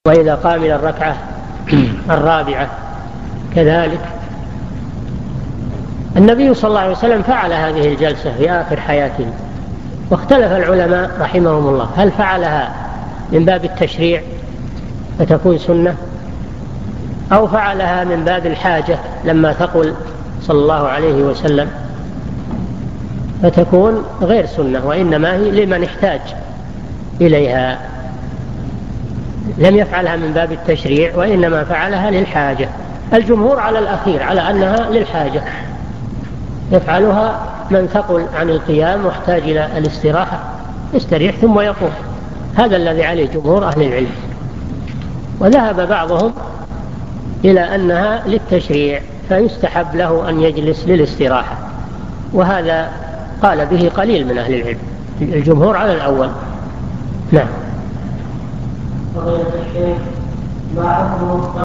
وإذا قام إلى الركعة الرابعة كذلك. النبي صلى الله عليه وسلم فعل هذه الجلسة في آخر حياته، واختلف العلماء رحمهم الله هل فعلها من باب التشريع فتكون سنة، أو فعلها من باب الحاجة لما ثقل صلى الله عليه وسلم فتكون غير سنة، وإنما هي لمن احتاج إليها. لم يفعلها من باب التشريع وإنما فعلها للحاجة. الجمهور على الأخير، على أنها للحاجة، يفعلها من ثقل عن القيام واحتاج إلى الاستراحة يستريح ثم يقوم. هذا الذي عليه جمهور أهل العلم. وذهب بعضهم إلى أنها للتشريع فيستحب له أن يجلس للاستراحة، وهذا قال به قليل من أهل العلم. الجمهور على الأول. نعم.